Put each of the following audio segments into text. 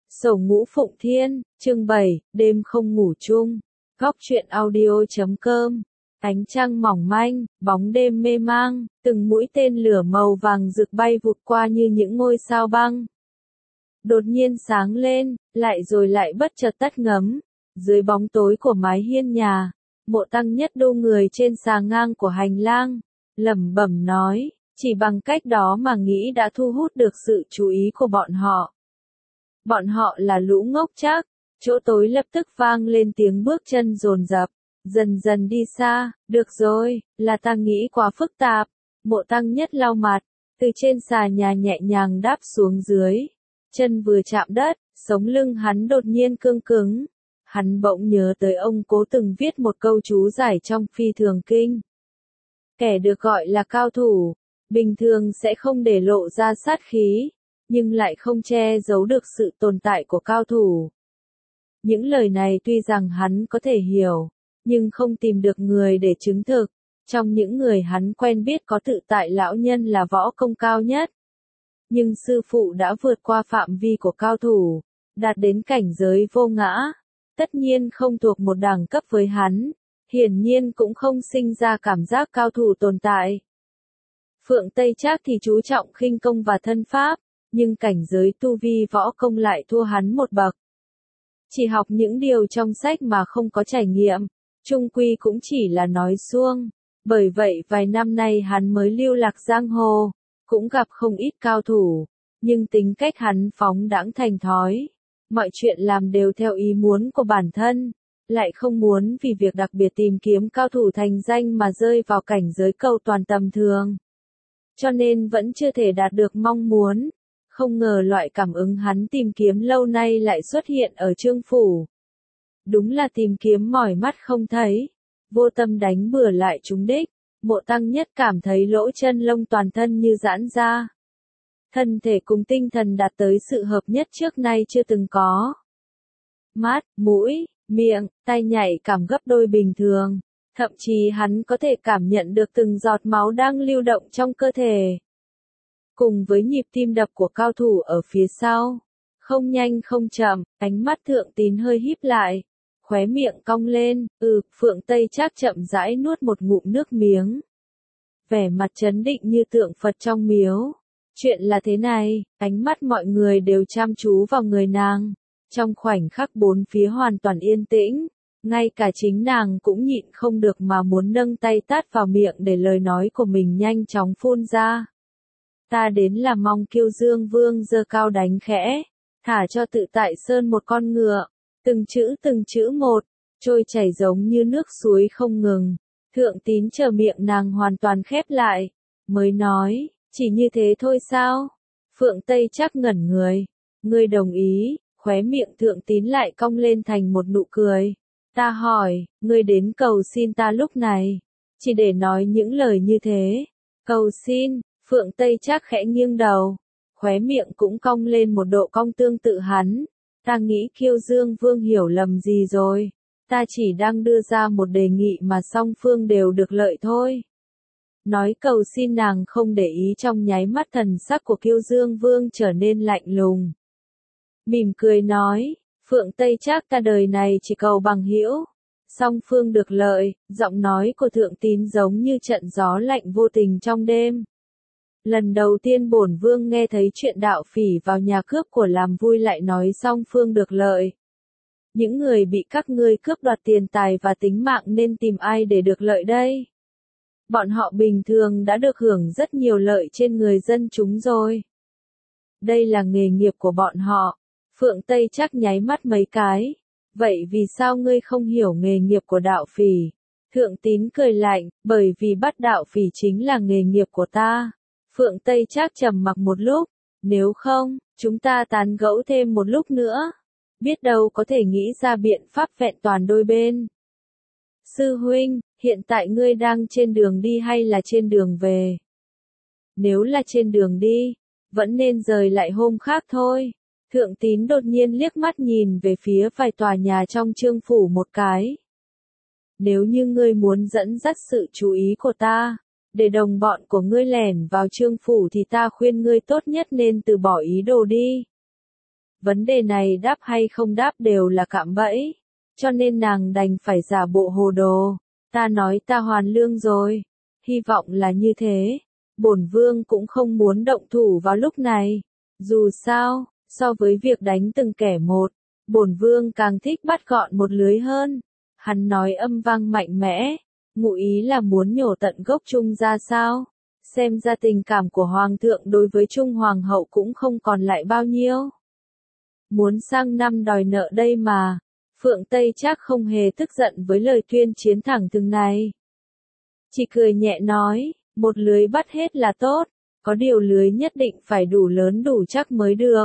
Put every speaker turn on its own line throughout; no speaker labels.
Sổ Ngũ Phụng Thiên, chương 7, đêm không ngủ chung. Góc truyện audio.com. Ánh trăng mỏng manh, bóng đêm mê mang, từng mũi tên lửa màu vàng rực bay vụt qua như những ngôi sao băng. Đột nhiên sáng lên, lại rồi lại bất chợt tắt ngấm. Dưới bóng tối của mái hiên nhà, Mộ Tăng Nhất đô người trên xà ngang của hành lang, lẩm bẩm nói, chỉ bằng cách đó mà nghĩ đã thu hút được sự chú ý của bọn họ. Bọn họ là lũ ngốc chắc. Chỗ tối lập tức vang lên tiếng bước chân dồn dập, dần dần đi xa. Được rồi, là ta nghĩ quá phức tạp. Mộ Tăng Nhất lau mặt, từ trên xà nhà nhẹ nhàng đáp xuống dưới. Chân vừa chạm đất, sống lưng hắn đột nhiên cương cứng. Hắn bỗng nhớ tới ông cố từng viết một câu chú giải trong Phi Thường Kinh. Kẻ được gọi là cao thủ, bình thường sẽ không để lộ ra sát khí, nhưng lại không che giấu được sự tồn tại của cao thủ. Những lời này tuy rằng hắn có thể hiểu, nhưng không tìm được người để chứng thực. Trong những người hắn quen biết có tự tại lão nhân là võ công cao nhất. Nhưng sư phụ đã vượt qua phạm vi của cao thủ, đạt đến cảnh giới vô ngã. Tất nhiên không thuộc một đẳng cấp với hắn, hiển nhiên cũng không sinh ra cảm giác cao thủ tồn tại. Phượng Tây Trác thì chú trọng khinh công và thân pháp, nhưng cảnh giới tu vi võ công lại thua hắn một bậc. Chỉ học những điều trong sách mà không có trải nghiệm, chung quy cũng chỉ là nói suông. Bởi vậy vài năm nay hắn mới lưu lạc giang hồ, cũng gặp không ít cao thủ, nhưng tính cách hắn phóng đãng thành thói. Mọi chuyện làm đều theo ý muốn của bản thân, lại không muốn vì việc đặc biệt tìm kiếm cao thủ thành danh mà rơi vào cảnh giới cầu toàn tầm thường. Cho nên vẫn chưa thể đạt được mong muốn. Không ngờ loại cảm ứng hắn tìm kiếm lâu nay lại xuất hiện ở Trương phủ. Đúng là tìm kiếm mỏi mắt không thấy, vô tâm đánh bừa lại trúng đích. Mộ Tăng Nhất cảm thấy lỗ chân lông toàn thân như giãn ra. Thân thể cùng tinh thần đạt tới sự hợp nhất trước nay chưa từng có. Mắt, mũi, miệng, tai nhạy cảm gấp đôi bình thường. Thậm chí hắn có thể cảm nhận được từng giọt máu đang lưu động trong cơ thể. Cùng với nhịp tim đập của cao thủ ở phía sau. Không nhanh không chậm, ánh mắt Thượng Tín hơi híp lại. Khóe miệng cong lên, Phượng Tây Trác chậm rãi nuốt một ngụm nước miếng. Vẻ mặt trấn định như tượng Phật trong miếu. Chuyện là thế này, ánh mắt mọi người đều chăm chú vào người nàng. Trong khoảnh khắc bốn phía hoàn toàn yên tĩnh, ngay cả chính nàng cũng nhịn không được mà muốn nâng tay tát vào miệng để lời nói của mình nhanh chóng phun ra. Ta đến là mong Kiêu Dương Vương giơ cao đánh khẽ, thả cho Tự Tại Sơn một con ngựa, từng chữ một, trôi chảy giống như nước suối không ngừng. Thượng Tín chờ miệng nàng hoàn toàn khép lại, mới nói, chỉ như thế thôi sao? Phượng Tây Trác ngẩn người, ngươi đồng ý, khóe miệng Thượng Tín lại cong lên thành một nụ cười. Ta hỏi, ngươi đến cầu xin ta lúc này, chỉ để nói những lời như thế. Cầu xin, Phượng Tây Trác khẽ nghiêng đầu, khóe miệng cũng cong lên một độ cong tương tự hắn. Ta nghĩ Kiêu Dương Vương hiểu lầm gì rồi, ta chỉ đang đưa ra một đề nghị mà song phương đều được lợi thôi. Nói cầu xin nàng không để ý trong nháy mắt thần sắc của Kiêu Dương Vương trở nên lạnh lùng. Mỉm cười nói, Phượng Tây Trác ta đời này chỉ cầu bằng hữu, song phương được lợi. Giọng nói của Thượng Tín giống như trận gió lạnh vô tình trong đêm. Lần đầu tiên bổn vương nghe thấy chuyện đạo phỉ vào nhà cướp của làm vui lại nói song phương được lợi. Những người bị các ngươi cướp đoạt tiền tài và tính mạng nên tìm ai để được lợi đây? Bọn họ bình thường đã được hưởng rất nhiều lợi trên người dân chúng rồi. Đây là nghề nghiệp của bọn họ. Phượng Tây Trác nháy mắt mấy cái. Vậy vì sao ngươi không hiểu nghề nghiệp của đạo phỉ? Thượng Tín cười lạnh, bởi vì bắt đạo phỉ chính là nghề nghiệp của ta. Phượng Tây Trác trầm mặc một lúc, nếu không, chúng ta tán gẫu thêm một lúc nữa. Biết đâu có thể nghĩ ra biện pháp vẹn toàn đôi bên. Sư huynh, hiện tại ngươi đang trên đường đi hay là trên đường về? Nếu là trên đường đi, vẫn nên rời lại hôm khác thôi. Thượng Tín đột nhiên liếc mắt nhìn về phía vài tòa nhà trong Trương phủ một cái. Nếu như ngươi muốn dẫn dắt sự chú ý của ta, để đồng bọn của ngươi lẻn vào Trương phủ thì ta khuyên ngươi tốt nhất nên từ bỏ ý đồ đi. vấn đề này đáp hay không đáp đều là cạm bẫy, cho nên nàng đành phải giả bộ hồ đồ. Ta nói ta hoàn lương rồi, hy vọng là như thế. Bổn vương cũng không muốn động thủ vào lúc này. Dù sao, so với việc đánh từng kẻ một, bổn vương càng thích bắt gọn một lưới hơn. Hắn nói âm vang mạnh mẽ, ngụ ý là muốn nhổ tận gốc Trung ra sao? Xem ra tình cảm của Hoàng thượng đối với Trung Hoàng hậu cũng không còn lại bao nhiêu. Muốn sang năm đòi nợ đây mà. Phượng Tây Trác không hề tức giận với lời tuyên chiến thẳng thừng này. Chỉ cười nhẹ nói, một lưới bắt hết là tốt, có điều lưới nhất định phải đủ lớn đủ chắc mới được.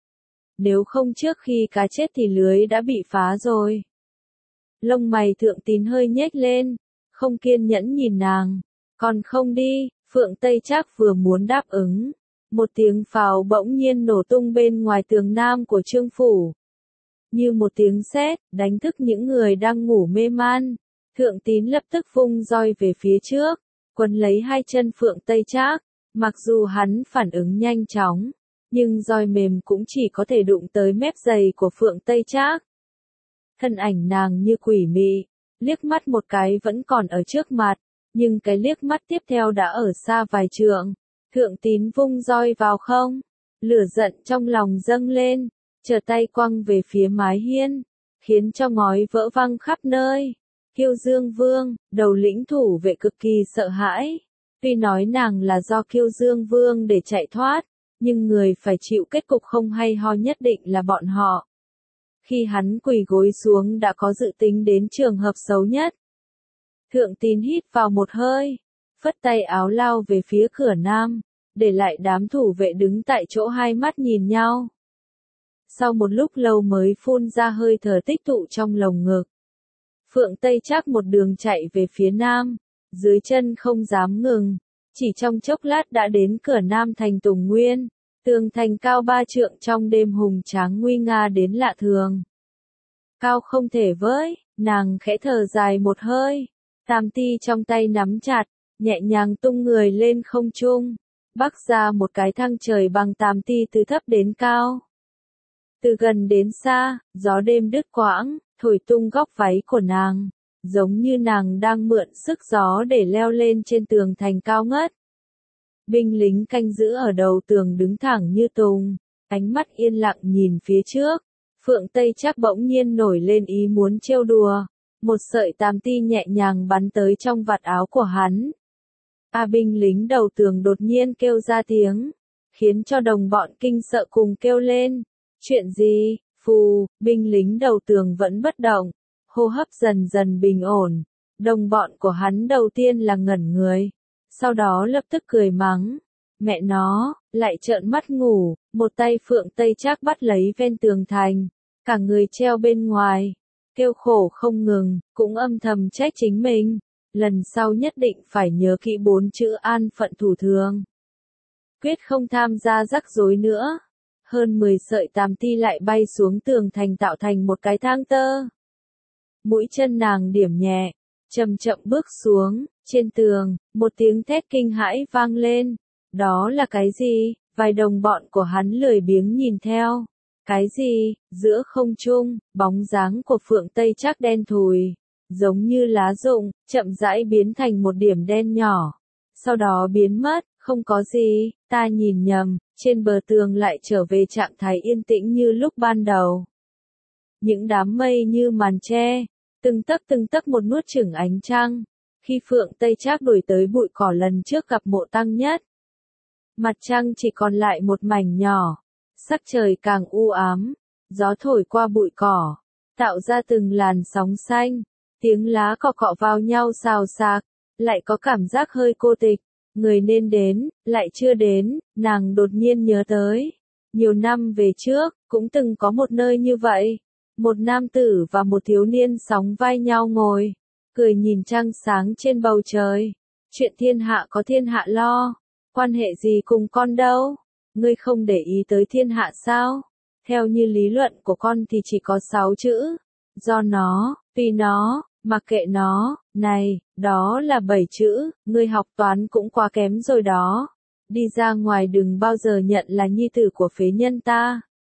Nếu không trước khi cá chết thì lưới đã bị phá rồi. Lông mày Thượng Tín hơi nhếch lên, không kiên nhẫn nhìn nàng. Còn không đi, Phượng Tây Trác vừa muốn đáp ứng. Một tiếng pháo bỗng nhiên nổ tung bên ngoài tường nam của Trương phủ. Như một tiếng sét, đánh thức những người đang ngủ mê man. Thượng Tín lập tức vung roi về phía trước, quấn lấy hai chân Phượng Tây Trác. Mặc dù hắn phản ứng nhanh chóng, nhưng roi mềm cũng chỉ có thể đụng tới mép giày của Phượng Tây Trác. Thân ảnh nàng như quỷ mị, liếc mắt một cái vẫn còn ở trước mặt, nhưng cái liếc mắt tiếp theo đã ở xa vài trượng. Thượng Tín vung roi vào không, lửa giận trong lòng dâng lên, trở tay quăng về phía mái hiên, khiến cho ngói vỡ văng khắp nơi. Kiêu Dương Vương, đầu lĩnh thủ vệ cực kỳ sợ hãi. Tuy nói nàng là do Kiêu Dương Vương để chạy thoát, nhưng người phải chịu kết cục không hay ho nhất định là bọn họ. Khi hắn quỳ gối xuống đã có dự tính đến trường hợp xấu nhất. Thượng Tín hít vào một hơi, phất tay áo lao về phía cửa nam, để lại đám thủ vệ đứng tại chỗ hai mắt nhìn nhau. Sau một lúc lâu mới phun ra hơi thở tích tụ trong lồng ngực. Phượng Tây Trác một đường chạy về phía nam, dưới chân không dám ngừng, chỉ trong chốc lát đã đến cửa nam thành Tùng Nguyên, tường thành cao 3 trượng trong đêm hùng tráng nguy nga đến lạ thường. Cao không thể với, nàng khẽ thở dài một hơi, tam ti trong tay nắm chặt, nhẹ nhàng tung người lên không trung, bắc ra một cái thang trời bằng tam ti từ thấp đến cao. Từ gần đến xa, gió đêm đứt quãng, thổi tung góc váy của nàng, giống như nàng đang mượn sức gió để leo lên trên tường thành cao ngất. Binh lính canh giữ ở đầu tường đứng thẳng như tùng, ánh mắt yên lặng nhìn phía trước. Phượng Tây Trác bỗng nhiên nổi lên ý muốn trêu đùa, một sợi tam ti nhẹ nhàng bắn tới trong vạt áo của hắn. Binh lính đầu tường đột nhiên kêu ra tiếng, khiến cho đồng bọn kinh sợ cùng kêu lên. Chuyện gì? Phù, binh lính đầu tường vẫn bất động, hô hấp dần dần bình ổn. Đồng bọn của hắn đầu tiên là ngẩn người, sau đó lập tức cười mắng. Mẹ nó, lại trợn mắt ngủ, một tay Phượng Tây Trác bắt lấy ven tường thành, cả người treo bên ngoài, kêu khổ không ngừng, cũng âm thầm trách chính mình. Lần sau nhất định phải nhớ kỹ 4 chữ an phận thủ thường. Quyết không tham gia rắc rối nữa. Hơn 10 sợi tam ti lại bay xuống tường thành tạo thành một cái thang tơ. Mũi chân nàng điểm nhẹ, chậm chậm bước xuống, trên tường, một tiếng thét kinh hãi vang lên. Đó là cái gì? Vài đồng bọn của hắn lười biếng nhìn theo. Cái gì? Giữa không trung, bóng dáng của Phượng Tây Trác đen thùi, giống như lá rụng, chậm rãi biến thành một điểm đen nhỏ. Sau đó biến mất, không có gì, ta nhìn nhầm, trên bờ tường lại trở về trạng thái yên tĩnh như lúc ban đầu. Những đám mây như màn tre, từng tấc một nuốt chửng ánh trăng. Khi Phượng Tây Trác đuổi tới bụi cỏ lần trước gặp Mộ Tăng Nhất, mặt trăng chỉ còn lại một mảnh nhỏ, sắc trời càng u ám, gió thổi qua bụi cỏ, tạo ra từng làn sóng xanh, tiếng lá cọ cọ vào nhau xào xạc, lại có cảm giác hơi cô tịch. Người nên đến, lại chưa đến, nàng đột nhiên nhớ tới. Nhiều năm về trước, cũng từng có một nơi như vậy. Một nam tử và một thiếu niên sóng vai nhau ngồi, cười nhìn trăng sáng trên bầu trời. Chuyện thiên hạ có thiên hạ lo, quan hệ gì cùng con đâu? Ngươi không để ý tới thiên hạ sao? Theo như lý luận của con thì chỉ có 6 chữ. Do nó, vì nó, mặc kệ nó, này, đó là 7 chữ, ngươi học toán cũng quá kém rồi đó. Đi ra ngoài đừng bao giờ nhận là nhi tử của phế nhân ta.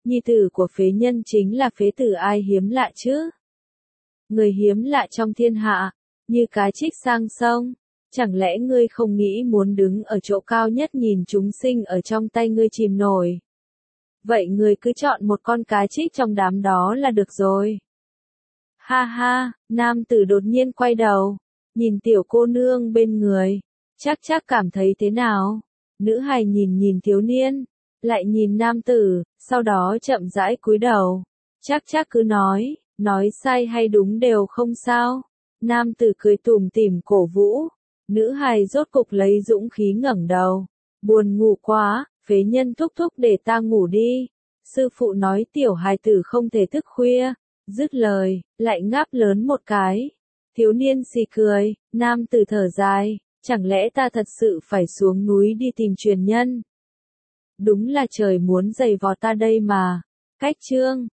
Nhi tử của phế nhân chính là phế tử ai hiếm lạ chứ? Người hiếm lạ trong thiên hạ, như cá trích sang sông. Chẳng lẽ ngươi không nghĩ muốn đứng ở chỗ cao nhất nhìn chúng sinh ở trong tay ngươi chìm nổi? Vậy ngươi cứ chọn một con cá trích trong đám đó là được rồi. Ha ha, nam tử đột nhiên quay đầu, nhìn tiểu cô nương bên người. Chắc cảm thấy thế nào? Nữ hài nhìn nhìn thiếu niên, lại nhìn nam tử, sau đó chậm rãi cúi đầu. Chắc cứ nói sai hay đúng đều không sao. Nam tử cười tủm tỉm cổ vũ. Nữ hài rốt cục lấy dũng khí ngẩng đầu. Buồn ngủ quá, phế nhân thúc thúc để ta ngủ đi. Sư phụ nói tiểu hài tử không thể thức khuya. Dứt lời, lại ngáp lớn một cái. Thiếu niên xì cười, nam tử thở dài. Chẳng lẽ ta thật sự phải xuống núi đi tìm truyền nhân? Đúng là trời muốn giày vò ta đây mà. Cách chương